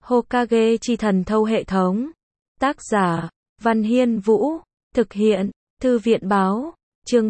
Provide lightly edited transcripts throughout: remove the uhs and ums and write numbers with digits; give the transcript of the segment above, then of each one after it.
Hokage chi thần thâu hệ thống. Tác giả, Văn Hiên Vũ. Thực hiện, Thư viện báo. Chương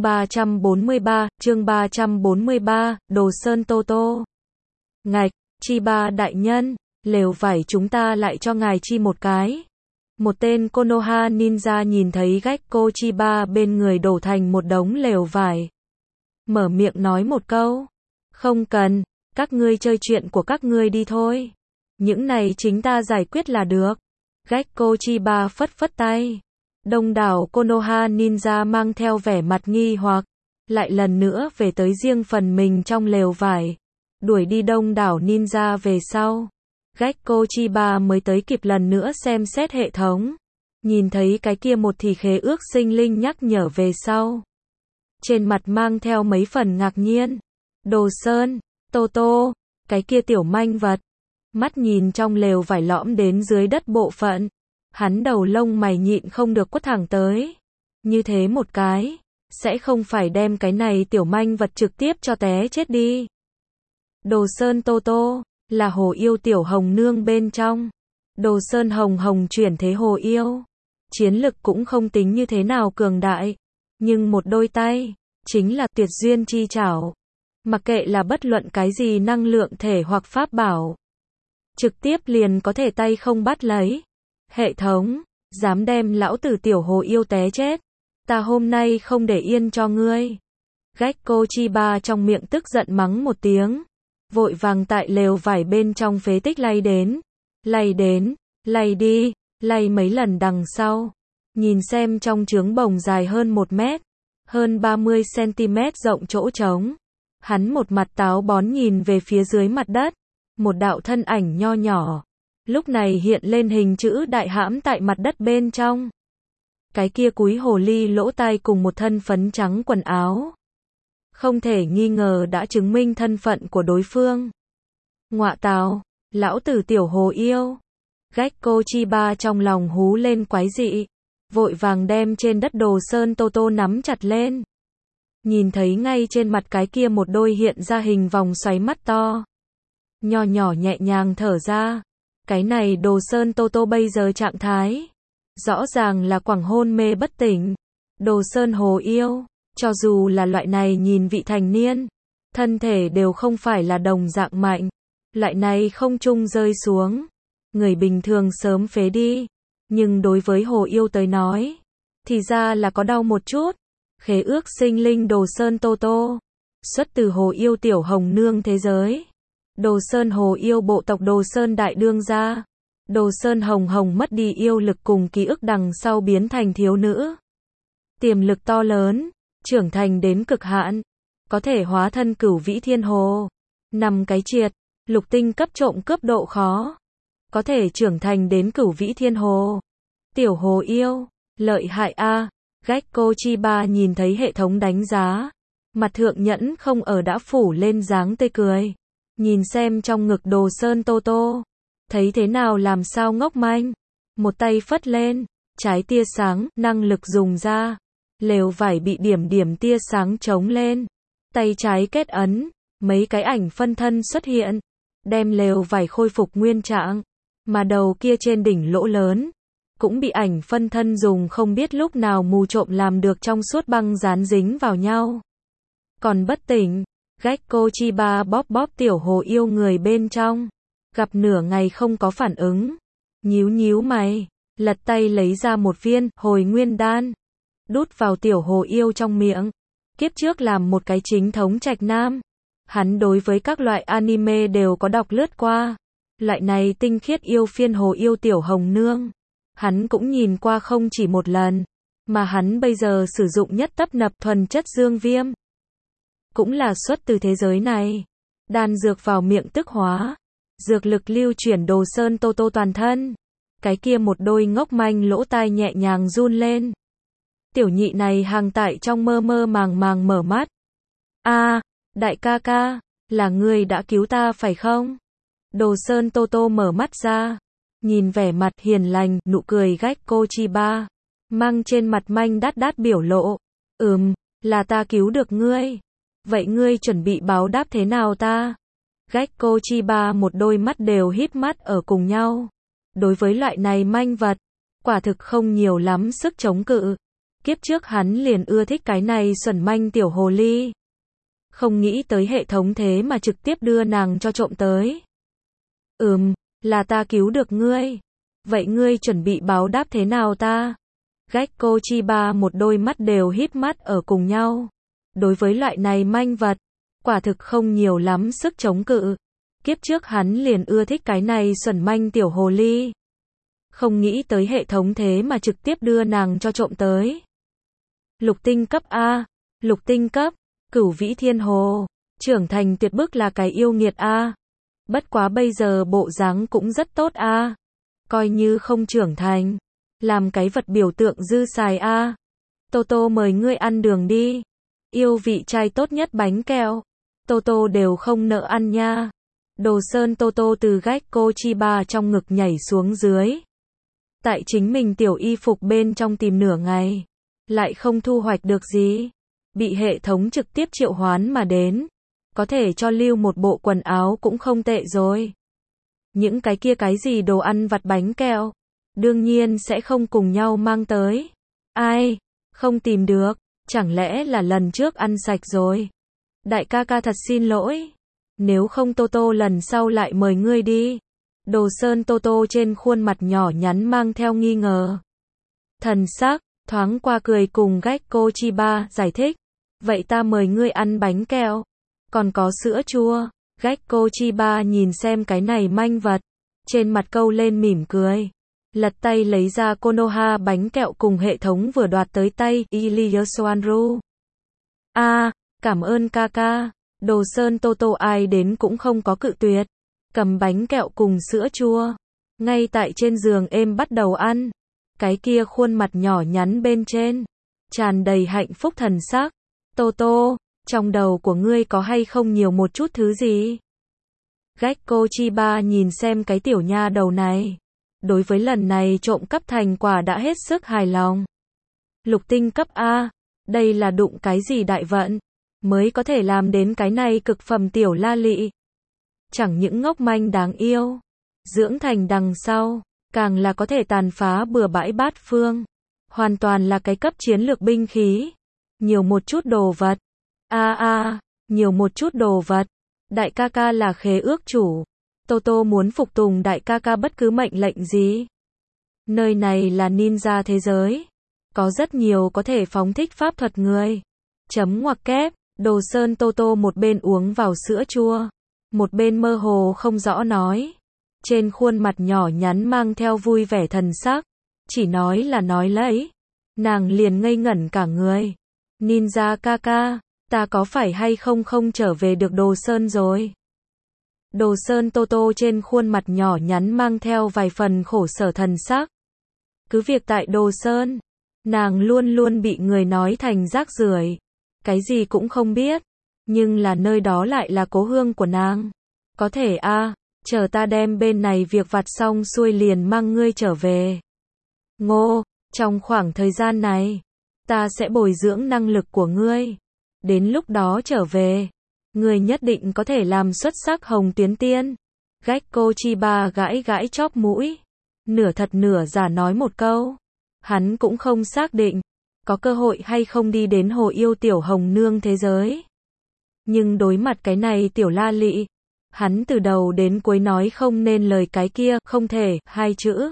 343, Đồ Sơn Tô Tô. Ngạch, Chiba đại nhân, lều vải chúng ta lại cho ngài chi một cái. Một tên Konoha ninja nhìn thấy Gekko Chiba bên người đổ thành một đống lều vải. Mở miệng nói một câu. Không cần, các ngươi chơi chuyện của các ngươi đi thôi. Những này chính ta giải quyết là được. Gekko Chiba phất phất tay. Đông đảo Konoha ninja mang theo vẻ mặt nghi hoặc, lại lần nữa về tới riêng phần mình trong lều vải. Đuổi đi đông đảo ninja về sau. Gekko Chiba mới tới kịp lần nữa xem xét hệ thống. Nhìn thấy cái kia một thì khế ước sinh linh nhắc nhở về sau. Trên mặt mang theo mấy phần ngạc nhiên. Đồ Sơn, Tô Tô, cái kia tiểu manh vật. Mắt nhìn trong lều vải lõm đến dưới đất bộ phận. Hắn đầu lông mày nhịn không được quất thẳng tới. Như thế một cái, sẽ không phải đem cái này tiểu manh vật trực tiếp cho té chết đi. Đồ Sơn Tô Tô, là hồ yêu tiểu hồng nương bên trong. Đồ Sơn hồng hồng chuyển thế hồ yêu. Chiến lực cũng không tính như thế nào cường đại. Nhưng một đôi tay, chính là tuyệt duyên chi trảo. Mặc kệ là bất luận cái gì năng lượng thể hoặc pháp bảo. Trực tiếp liền có thể tay không bắt lấy. Hệ thống, dám đem lão tử tiểu hồ yêu té chết. Ta hôm nay không để yên cho ngươi. Gekko Chiba trong miệng tức giận mắng một tiếng. Vội vàng tại lều vải bên trong phế tích lay đến. Lay đi, lay mấy lần đằng sau. Nhìn xem trong trướng bồng dài hơn 1 mét, hơn 30 cm rộng chỗ trống. Hắn một mặt táo bón nhìn về phía dưới mặt đất. Một đạo thân ảnh nho nhỏ. Lúc này hiện lên hình chữ đại hãm tại mặt đất bên trong. Cái kia cúi hồ ly lỗ tai cùng một thân phấn trắng quần áo. Không thể nghi ngờ đã chứng minh thân phận của đối phương. Ngọa tào, lão tử tiểu hồ yêu. Gekko Chiba trong lòng hú lên quái dị. Vội vàng đem trên đất Đồ Sơn Tô Tô nắm chặt lên. Nhìn thấy ngay trên mặt cái kia một đôi hiện ra hình vòng xoáy mắt to. Nho nhỏ nhẹ nhàng thở ra. Cái này Đồ Sơn Tô Tô bây giờ trạng thái. Rõ ràng là quẳng hôn mê bất tỉnh. Đồ Sơn hồ yêu. Cho dù là loại này nhìn vị thành niên. Thân thể đều không phải là đồng dạng mạnh. Loại này không chung rơi xuống. Người bình thường sớm phế đi. Nhưng đối với hồ yêu tới nói. Thì ra là có đau một chút. Khế ước sinh linh Đồ Sơn Tô Tô. Xuất từ hồ yêu tiểu hồng nương thế giới. Đồ Sơn hồ yêu bộ tộc Đồ Sơn đại đương gia. Đồ Sơn hồng hồng mất đi yêu lực cùng ký ức đằng sau biến thành thiếu nữ. Tiềm lực to lớn, trưởng thành đến cực hạn. Có thể hóa thân cửu vĩ thiên hồ. 5 cái triệt, lục tinh cấp trộm cướp độ khó. Có thể trưởng thành đến cửu vĩ thiên hồ. Tiểu hồ yêu, lợi hại a. Gekko Chiba nhìn thấy hệ thống đánh giá. Mặt thượng nhẫn không ở đã phủ lên dáng tươi cười. Nhìn xem trong ngực Đồ Sơn Tô Tô. Thấy thế nào làm sao ngốc manh. Một tay phất lên. Trái tia sáng, năng lực dùng ra. Lều vải bị điểm tia sáng trống lên. Tay trái kết ấn. Mấy cái ảnh phân thân xuất hiện. Đem lều vải khôi phục nguyên trạng. Mà đầu kia trên đỉnh lỗ lớn. Cũng bị ảnh phân thân dùng không biết lúc nào mù trộm làm được trong suốt băng dán dính vào nhau. Còn bất tỉnh. Gekko Chiba bóp tiểu hồ yêu người bên trong. Gặp nửa ngày không có phản ứng. Nhíu mày. Lật tay lấy ra một viên hồi nguyên đan. Đút vào tiểu hồ yêu trong miệng. Kiếp trước làm một cái chính thống trạch nam. Hắn đối với các loại anime đều có đọc lướt qua. Loại này tinh khiết yêu phiên hồ yêu tiểu hồng nương. Hắn cũng nhìn qua không chỉ một lần. Mà hắn bây giờ sử dụng nhất tấp nập thuần chất dương viêm. Cũng là xuất từ thế giới này. Đan dược vào miệng tức hóa. Dược lực lưu chuyển Đồ Sơn Tô Tô toàn thân. Cái kia một đôi ngốc manh lỗ tai nhẹ nhàng run lên. Tiểu nhị này hàng tại trong mơ màng mở mắt. Đại ca ca, là ngươi đã cứu ta phải không? Đồ Sơn Tô Tô mở mắt ra. Nhìn vẻ mặt hiền lành, nụ cười Gekko Chiba. Mang trên mặt manh đát biểu lộ. Là ta cứu được ngươi. Vậy ngươi chuẩn bị báo đáp thế nào ta? Gecko Chiba một đôi mắt đều híp mắt ở cùng nhau. Đối với loại này manh vật, quả thực không nhiều lắm sức chống cự. Kiếp trước hắn liền ưa thích cái này xuẩn manh tiểu hồ ly. Không nghĩ tới hệ thống thế mà trực tiếp đưa nàng cho trộm tới. Là ta cứu được ngươi. Vậy ngươi chuẩn bị báo đáp thế nào ta? Gecko Chiba một đôi mắt đều híp mắt ở cùng nhau. Đối với loại này manh vật, quả thực không nhiều lắm sức chống cự. Kiếp trước hắn liền ưa thích cái này xuẩn manh tiểu hồ ly. Không nghĩ tới hệ thống thế mà trực tiếp đưa nàng cho trộm tới. Lục tinh cấp A, lục tinh cấp, Cửu Vĩ Thiên Hồ, trưởng thành tuyệt bức là cái yêu nghiệt A. Bất quá bây giờ bộ dáng cũng rất tốt A. Coi như không trưởng thành, làm cái vật biểu tượng dư xài A. Toto mời ngươi ăn đường đi. Yêu vị trai tốt nhất bánh kẹo. Toto đều không nợ ăn nha. Đồ Sơn Toto từ Gecko Chiba trong ngực nhảy xuống dưới. Tại chính mình tiểu y phục bên trong tìm nửa ngày, lại không thu hoạch được gì. Bị hệ thống trực tiếp triệu hoán mà đến. Có thể cho lưu một bộ quần áo cũng không tệ rồi. Những cái kia cái gì đồ ăn vặt bánh kẹo, đương nhiên sẽ không cùng nhau mang tới. Ai, không tìm được, chẳng lẽ là lần trước ăn sạch rồi. Đại ca ca thật xin lỗi. Nếu không Toto lần sau lại mời ngươi đi. Đồ Sơn Toto trên khuôn mặt nhỏ nhắn mang theo nghi ngờ. Thần sắc, thoáng qua cười cùng Gecko Chiba giải thích. Vậy ta mời ngươi ăn bánh kẹo. Còn có sữa chua. Gecko Chiba nhìn xem cái này manh vật. Trên mặt câu lên mỉm cười. Lật tay lấy ra Konoha bánh kẹo cùng hệ thống vừa đoạt tới tay Iliyosuanru. Cảm ơn ca ca. Đồ Sơn Toto ai đến cũng không có cự tuyệt. Cầm bánh kẹo cùng sữa chua. Ngay tại trên giường êm bắt đầu ăn. Cái kia khuôn mặt nhỏ nhắn bên trên. Tràn đầy hạnh phúc thần sắc. Toto, trong đầu của ngươi có hay không nhiều một chút thứ gì? Gecko Chiba nhìn xem cái tiểu nha đầu này. Đối với lần này trộm cắp thành quả đã hết sức hài lòng. Lục tinh cấp A, đây là đụng cái gì đại vận, mới có thể làm đến cái này cực phẩm tiểu la lị. Chẳng những ngốc manh đáng yêu, dưỡng thành đằng sau, càng là có thể tàn phá bừa bãi bát phương. Hoàn toàn là cái cấp chiến lược binh khí. Nhiều một chút đồ vật. Nhiều một chút đồ vật. Đại ca ca là khế ước chủ. Toto muốn phục tùng đại ca ca bất cứ mệnh lệnh gì. Nơi này là ninja thế giới. Có rất nhiều có thể phóng thích pháp thuật người. Chấm ngoặc kép. Đồ Sơn Toto một bên uống vào sữa chua, một bên mơ hồ không rõ nói. Trên khuôn mặt nhỏ nhắn mang theo vui vẻ thần sắc. Chỉ nói là nói lấy. Nàng liền ngây ngẩn cả người. Ninja ca ca, ta có phải hay không không trở về được Đồ Sơn rồi? Đồ Sơn Toto trên khuôn mặt nhỏ nhắn mang theo vài phần khổ sở thần sắc. Cứ việc tại Đồ Sơn, nàng luôn luôn bị người nói thành rác rưởi, cái gì cũng không biết, nhưng là nơi đó lại là cố hương của nàng. Có thể chờ ta đem bên này việc vặt xong xuôi liền mang ngươi trở về. Ngô, trong khoảng thời gian này, ta sẽ bồi dưỡng năng lực của ngươi. Đến lúc đó trở về, ngươi nhất định có thể làm xuất sắc Hồng Tuyến Tiên. Gecko Chiba gãi gãi chóp mũi, nửa thật nửa giả nói một câu. Hắn cũng không xác định, có cơ hội hay không đi đến hồ yêu tiểu hồng nương thế giới. Nhưng đối mặt cái này tiểu la lị, hắn từ đầu đến cuối nói không nên lời cái kia, không thể, hai chữ.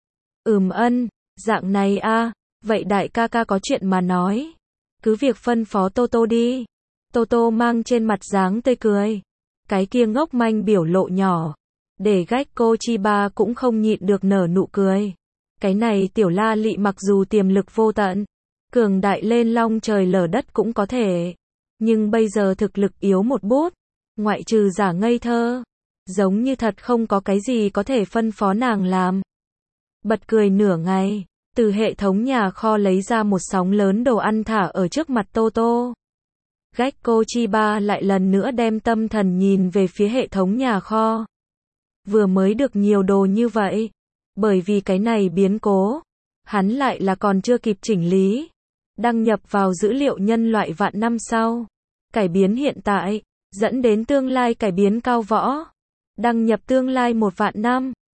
Dạng này vậy đại ca ca có chuyện mà nói. Cứ việc phân phó Toto đi. Toto mang trên mặt dáng tươi cười. Cái kia ngốc manh biểu lộ nhỏ. Để Gecko Chiba cũng không nhịn được nở nụ cười. Cái này tiểu la lị mặc dù tiềm lực vô tận, cường đại lên long trời lở đất cũng có thể. Nhưng bây giờ thực lực yếu một bút. Ngoại trừ giả ngây thơ. Giống như thật không có cái gì có thể phân phó nàng làm. Bật cười nửa ngày. Từ hệ thống nhà kho lấy ra một sóng lớn đồ ăn thả ở trước mặt Toto. Gecko Chiba lại lần nữa đem tâm thần nhìn về phía hệ thống nhà kho. Vừa mới được nhiều đồ như vậy. Bởi vì cái này biến cố. Hắn lại là còn chưa kịp chỉnh lý. Đăng nhập vào dữ liệu nhân loại vạn năm sau. Cải biến hiện tại. dẫn đến tương lai cải biến cao võ. Đăng nhập tương lai 1 vạn năm.